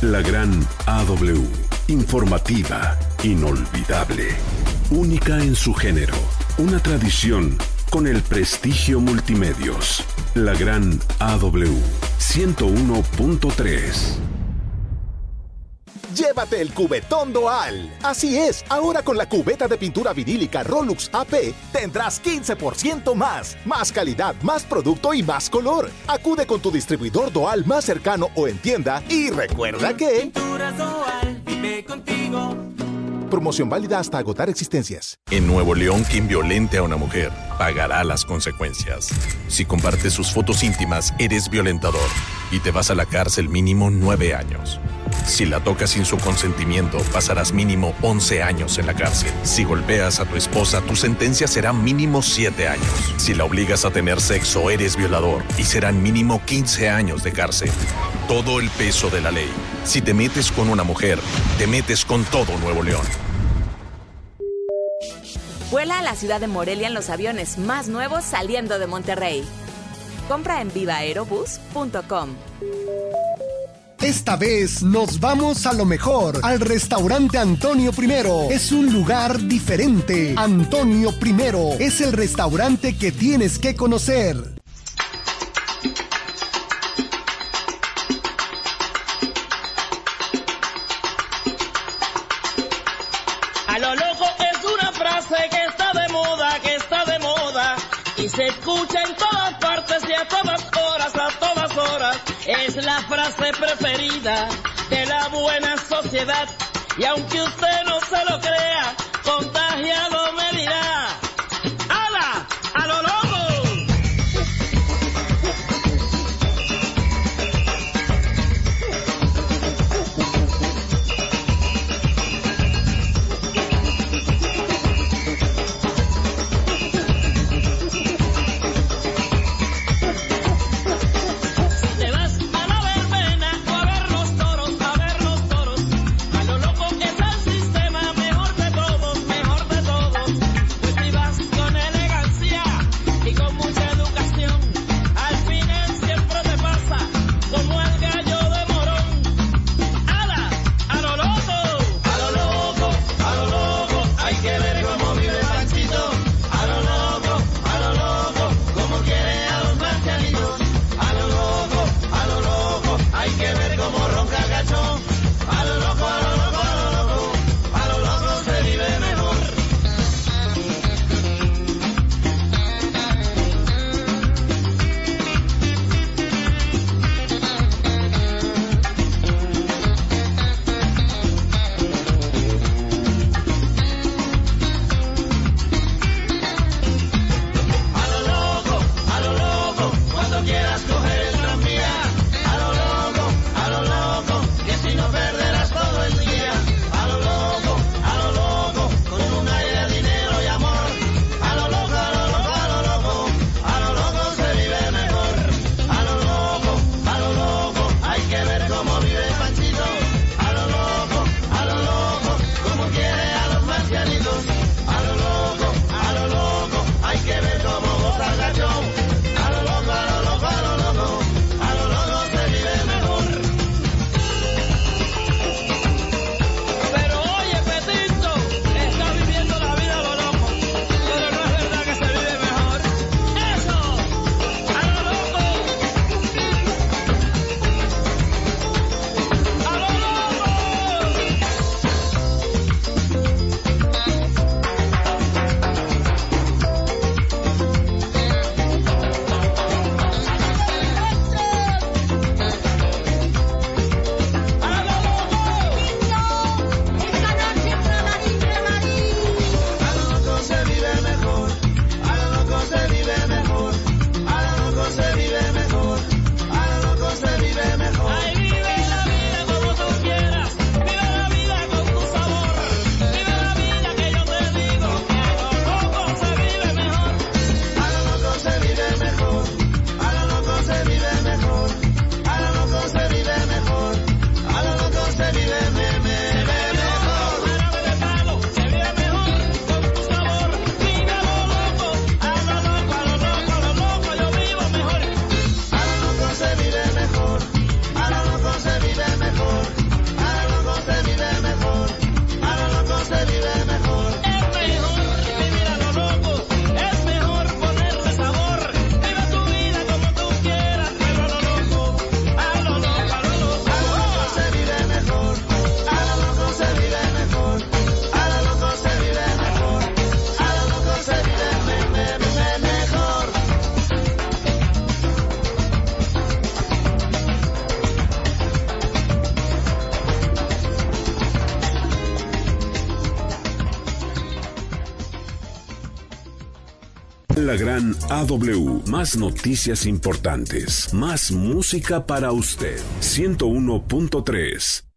La gran AW. Informativa, inolvidable. Única en su género. Una tradición con el prestigio multimedios. La gran AW 101.3. Llévate el cubetón Doal. Así es, ahora con la cubeta de pintura vinílica Rolux AP tendrás 15% más. Más calidad, más producto y más color. Acude con tu distribuidor Doal más cercano o en tienda y recuerda que... Pinturas Doal, vive contigo. Promoción válida hasta agotar existencias. En Nuevo León, quien violente a una mujer pagará las consecuencias. Si compartes sus fotos íntimas, eres violentador y te vas a la cárcel mínimo 9 años. Si la tocas sin su consentimiento, pasarás mínimo 11 años en la cárcel. Si golpeas a tu esposa, tu sentencia será mínimo 7 años. Si la obligas a tener sexo, eres violador y serán mínimo 15 años de cárcel. Todo el peso de la ley. Si te metes con una mujer, te metes con todo Nuevo León. Vuela a la ciudad de Morelia en los aviones más nuevos saliendo de Monterrey. Compra en vivaerobus.com. Esta vez nos vamos a lo mejor, al restaurante Antonio I. Es un lugar diferente. Antonio I es el restaurante que tienes que conocer. A lo loco es una frase que está de moda, y se escucha en todas partes y a todas horas, es la frase preferida de la buena sociedad, y aunque usted no se lo crea, contagiado me dirá, ¡hala! ¡A lo loco! A lo loco es el sistema mejor. La gran AW, más noticias importantes, más música para usted. 101.3.